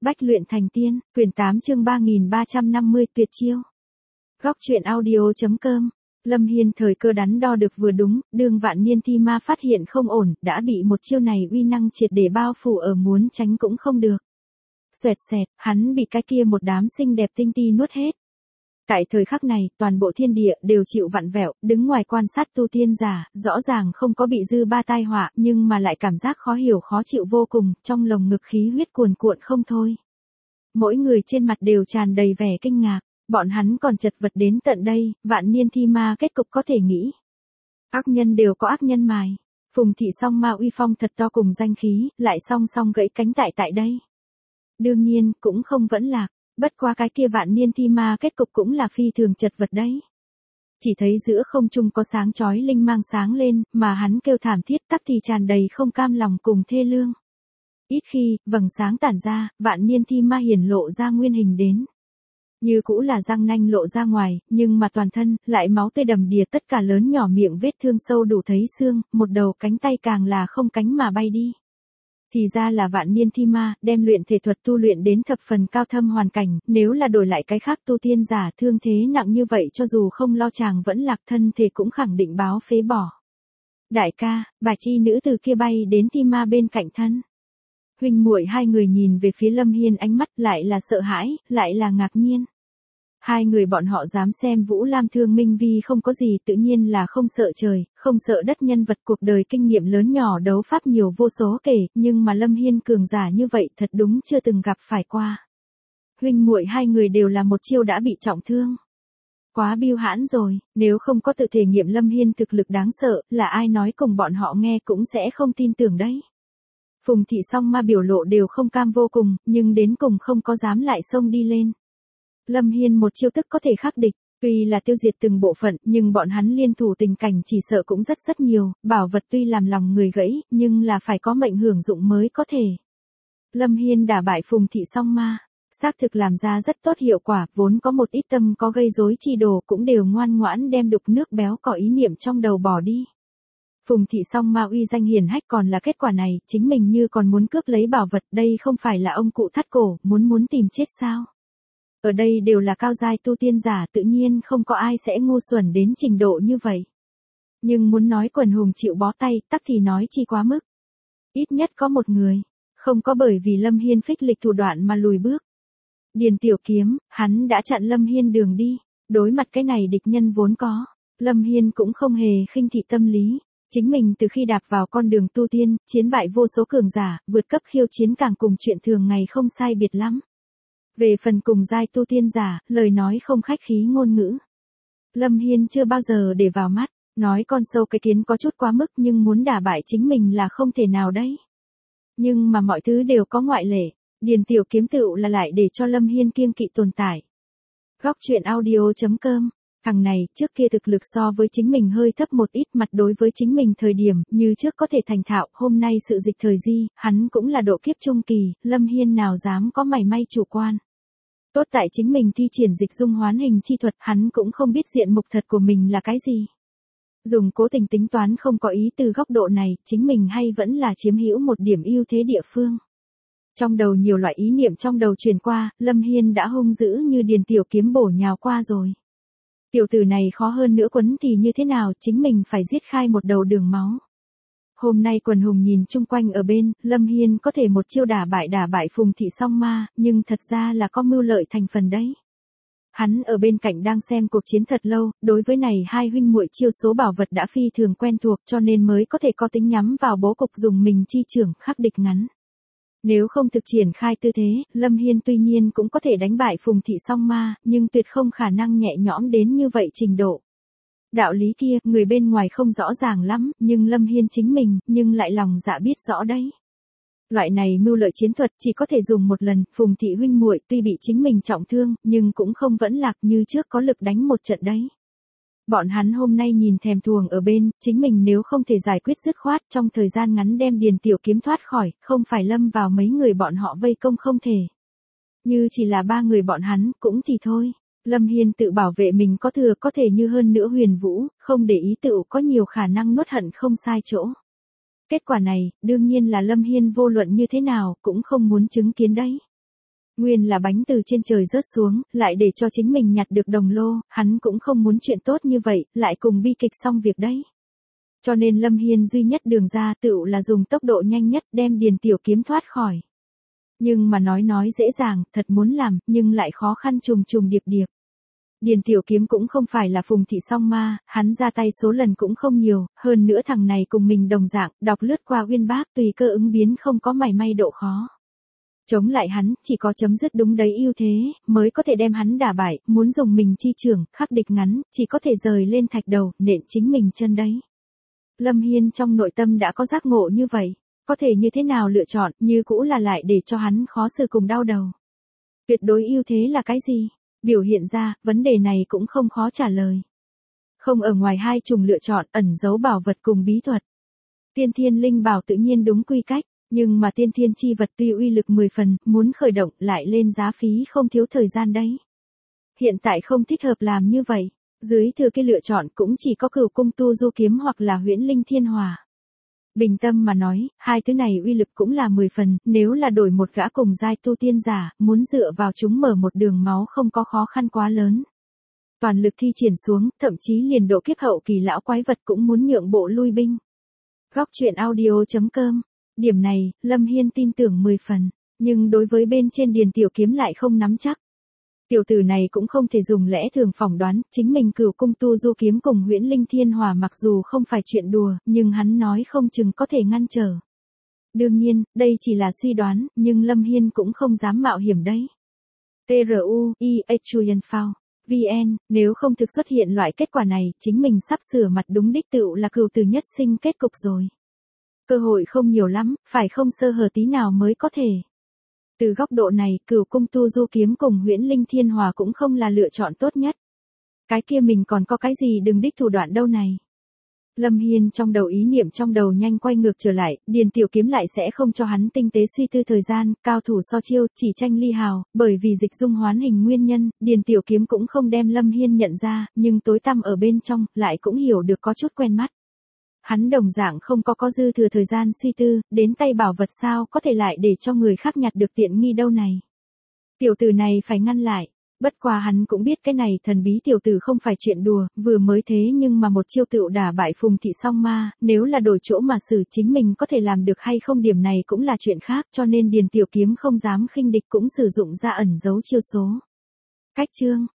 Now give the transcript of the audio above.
Bách luyện thành tiên, quyển 8 chương 3350 tuyệt chiêu. Góc truyện audio.com. Lâm Hiên thời cơ đắn đo được vừa đúng, đương Vạn Niên Thi Ma phát hiện không ổn, đã bị một chiêu này uy năng triệt để bao phủ ở, muốn tránh cũng không được. Xoẹt xẹt, hắn bị cái kia một đám xinh đẹp tinh ti nuốt hết. Tại thời khắc này, toàn bộ thiên địa đều chịu vặn vẹo, đứng ngoài quan sát tu tiên giả, rõ ràng không có bị dư ba tai họa, nhưng mà lại cảm giác khó hiểu khó chịu vô cùng, trong lồng ngực khí huyết cuồn cuộn không thôi. Mỗi người trên mặt đều tràn đầy vẻ kinh ngạc, bọn hắn còn chật vật đến tận đây, Vạn Niên Thi Ma kết cục có thể nghĩ. Ác nhân đều có ác nhân mài, Phùng Thị Song Ma uy phong thật to cùng danh khí, lại song song gãy cánh tại đây. Đương nhiên, cũng không vẫn lạc. Bất qua cái kia Vạn Niên Thi Ma kết cục cũng là phi thường chật vật đấy. Chỉ thấy giữa không trung có sáng chói linh mang sáng lên, mà hắn kêu thảm thiết tắc thì tràn đầy không cam lòng cùng thê lương. Ít khi, vầng sáng tản ra, Vạn Niên Thi Ma hiển lộ ra nguyên hình đến. Như cũ là răng nanh lộ ra ngoài, nhưng mà toàn thân, lại máu tươi đầm đìa, tất cả lớn nhỏ miệng vết thương sâu đủ thấy xương, một đầu cánh tay càng là không cánh mà bay đi. Thì ra là Vạn Niên Thi Ma, đem luyện thể thuật tu luyện đến thập phần cao thâm hoàn cảnh, nếu là đổi lại cái khác tu tiên giả thương thế nặng như vậy cho dù không lo chàng vẫn lạc thân thể cũng khẳng định báo phế bỏ. Đại ca, Bạch Y nữ từ kia bay đến Thi Ma bên cạnh thân. Huynh muội hai người nhìn về phía Lâm Hiên, ánh mắt lại là sợ hãi, lại là ngạc nhiên. Hai người bọn họ dám xem Vũ Lam Thương Minh Vi không có gì, tự nhiên là không sợ trời, không sợ đất, nhân vật cuộc đời kinh nghiệm lớn nhỏ đấu pháp nhiều vô số kể, nhưng mà Lâm Hiên cường giả như vậy thật đúng chưa từng gặp phải qua. Huynh muội hai người đều là một chiêu đã bị trọng thương. Quá biêu hãn rồi, nếu không có tự thể nghiệm Lâm Hiên thực lực đáng sợ, là ai nói cùng bọn họ nghe cũng sẽ không tin tưởng đấy. Phùng Thị Song Ma biểu lộ đều không cam vô cùng, nhưng đến cùng không có dám lại xông đi lên. Lâm Hiên một chiêu tức có thể khắc địch, tuy là tiêu diệt từng bộ phận, nhưng bọn hắn liên thủ tình cảnh chỉ sợ cũng rất nhiều, bảo vật tuy làm lòng người gãy, nhưng là phải có mệnh hưởng dụng mới có thể. Lâm Hiên đả bại Phùng Thị Song Ma, xác thực làm ra rất tốt hiệu quả, vốn có một ít tâm có gây rối chi đồ cũng đều ngoan ngoãn đem đục nước béo có ý niệm trong đầu bỏ đi. Phùng Thị Song Ma uy danh hiển hách, còn là kết quả này, chính mình như còn muốn cướp lấy bảo vật, đây không phải là ông cụ thắt cổ, muốn tìm chết sao? Ở đây đều là cao giai tu tiên giả, tự nhiên không có ai sẽ ngu xuẩn đến trình độ như vậy. Nhưng muốn nói quần hùng chịu bó tay, tắc thì nói chi quá mức. Ít nhất có một người, không có bởi vì Lâm Hiên phích lịch thủ đoạn mà lùi bước. Điền Tiểu Kiếm, hắn đã chặn Lâm Hiên đường đi, đối mặt cái này địch nhân vốn có, Lâm Hiên cũng không hề khinh thị tâm lý. Chính mình từ khi đạp vào con đường tu tiên, chiến bại vô số cường giả, vượt cấp khiêu chiến càng cùng chuyện thường ngày không sai biệt lắm. Về phần cùng giai tu tiên giả, lời nói không khách khí ngôn ngữ. Lâm Hiên chưa bao giờ để vào mắt, nói con sâu cái kiến có chút quá mức, nhưng muốn đả bại chính mình là không thể nào đấy. Nhưng mà mọi thứ đều có ngoại lệ, Điền Tiểu Kiếm tựu là lại để cho Lâm Hiên kiêng kỵ tồn tại. Góc truyện audio.com. Thằng này, trước kia thực lực so với chính mình hơi thấp một ít, mặt đối với chính mình thời điểm, như trước có thể thành thạo, hôm nay sự dịch thời di, hắn cũng là độ kiếp trung kỳ, Lâm Hiên nào dám có mảy may chủ quan. Tốt tại chính mình thi triển dịch dung hoán hình chi thuật, hắn cũng không biết diện mục thật của mình là cái gì. Dùng cố tình tính toán không có ý từ góc độ này, chính mình hay vẫn là chiếm hữu một điểm ưu thế địa phương. Trong đầu nhiều loại ý niệm trong đầu truyền qua, Lâm Hiên đã hung dữ như Điền Tiểu Kiếm bổ nhào qua rồi. Tiểu tử này khó hơn nữa quấn thì như thế nào, chính mình phải giết khai một đầu đường máu. Hôm nay quần hùng nhìn chung quanh ở bên, Lâm Hiên có thể một chiêu đả bại Phùng Thị Song Ma, nhưng thật ra là có mưu lợi thành phần đấy. Hắn ở bên cạnh đang xem cuộc chiến thật lâu, đối với này hai huynh muội chiêu số bảo vật đã phi thường quen thuộc, cho nên mới có thể có tính nhắm vào bố cục dùng mình chi trưởng khắc địch ngắn. Nếu không thực triển khai tư thế, Lâm Hiên tuy nhiên cũng có thể đánh bại Phùng Thị Song Ma, nhưng tuyệt không khả năng nhẹ nhõm đến như vậy trình độ. Đạo lý kia, người bên ngoài không rõ ràng lắm, nhưng Lâm Hiên chính mình, nhưng lại lòng dạ biết rõ đấy. Loại này mưu lợi chiến thuật chỉ có thể dùng một lần, Phùng Thị huynh muội tuy bị chính mình trọng thương, nhưng cũng không vẫn lạc như trước có lực đánh một trận đấy. Bọn hắn hôm nay nhìn thèm thuồng ở bên, chính mình nếu không thể giải quyết dứt khoát trong thời gian ngắn đem Điền Tiểu Kiếm thoát khỏi, không phải lâm vào mấy người bọn họ vây công không thể. Như chỉ là ba người bọn hắn, cũng thì thôi. Lâm Hiên tự bảo vệ mình có thừa có thể như hơn nữa Huyền Vũ, không để ý tự có nhiều khả năng nuốt hận không sai chỗ. Kết quả này, đương nhiên là Lâm Hiên vô luận như thế nào, cũng không muốn chứng kiến đấy. Nguyên là bánh từ trên trời rớt xuống, lại để cho chính mình nhặt được đồng lô, hắn cũng không muốn chuyện tốt như vậy, lại cùng bi kịch xong việc đấy. Cho nên Lâm Hiên duy nhất đường ra tựu là dùng tốc độ nhanh nhất đem Điền Tiểu Kiếm thoát khỏi. Nhưng mà nói dễ dàng, thật muốn làm, nhưng lại khó khăn trùng trùng điệp điệp. Điền Tiểu Kiếm cũng không phải là Phùng Thị Song Ma, hắn ra tay số lần cũng không nhiều, hơn nữa thằng này cùng mình đồng dạng, đọc lướt qua uyên bác tùy cơ ứng biến không có mảy may độ khó. Chống lại hắn, chỉ có chấm dứt đúng đấy ưu thế, mới có thể đem hắn đả bại, muốn dùng mình chi trưởng, khắc địch ngắn, chỉ có thể rời lên thạch đầu, nện chính mình chân đấy. Lâm Hiên trong nội tâm đã có giác ngộ như vậy, có thể như thế nào lựa chọn, như cũ là lại để cho hắn khó xử cùng đau đầu. Tuyệt đối ưu thế là cái gì? Biểu hiện ra, vấn đề này cũng không khó trả lời. Không ở ngoài hai chủng lựa chọn, ẩn giấu bảo vật cùng bí thuật. Tiên thiên linh bảo tự nhiên đúng quy cách, nhưng mà tiên thiên chi vật tuy uy lực 10 phần, muốn khởi động lại lên giá phí không thiếu thời gian đấy. Hiện tại không thích hợp làm như vậy, dưới thừa cái lựa chọn cũng chỉ có Cửu Cung Tu Du Kiếm hoặc là Huyễn Linh Thiên Hỏa. Bình tâm mà nói, hai thứ này uy lực cũng là 10 phần, nếu là đổi một gã cùng giai tu tiên giả, muốn dựa vào chúng mở một đường máu không có khó khăn quá lớn. Toàn lực thi triển xuống, thậm chí liền độ kiếp hậu kỳ lão quái vật cũng muốn nhượng bộ lui binh. Góc truyện audio.com. Điểm này, Lâm Hiên tin tưởng 10 phần, nhưng đối với bên trên Điền Tiểu Kiếm lại không nắm chắc. Tiểu tử này cũng không thể dùng lẽ thường phỏng đoán, chính mình Cửu Cung Tu Du Kiếm cùng Huyễn Linh Thiên Hỏa mặc dù không phải chuyện đùa, nhưng hắn nói không chừng có thể ngăn trở. Đương nhiên, đây chỉ là suy đoán, nhưng Lâm Hiên cũng không dám mạo hiểm đấy. VN, nếu không thực xuất hiện loại kết quả này, chính mình sắp sửa mặt đúng đích tựu là cửu tử nhất sinh kết cục rồi. Cơ hội không nhiều lắm, phải không sơ hở tí nào mới có thể. Từ góc độ này, Cửu Cung Tu Du Kiếm cùng Huyễn Linh Thiên Hỏa cũng không là lựa chọn tốt nhất. Cái kia mình còn có cái gì đừng đích thủ đoạn đâu này. Lâm Hiên trong đầu ý niệm trong đầu nhanh quay ngược trở lại, Điền Tiểu Kiếm lại sẽ không cho hắn tinh tế suy tư thời gian, cao thủ so chiêu, chỉ tranh ly hào, bởi vì dịch dung hoán hình nguyên nhân, Điền Tiểu Kiếm cũng không đem Lâm Hiên nhận ra, nhưng tối tăm ở bên trong, lại cũng hiểu được có chút quen mắt. Hắn đồng dạng không có dư thừa thời gian suy tư, đến tay bảo vật sao có thể lại để cho người khác nhặt được tiện nghi đâu này. Tiểu tử này phải ngăn lại, bất quá hắn cũng biết cái này thần bí tiểu tử không phải chuyện đùa, vừa mới thế nhưng mà một chiêu tựu đả bại Phùng Thị Song Ma, nếu là đổi chỗ mà xử chính mình có thể làm được hay không điểm này cũng là chuyện khác cho nên Điền Tiểu Kiếm không dám khinh địch cũng sử dụng ra ẩn giấu chiêu số. Cách chương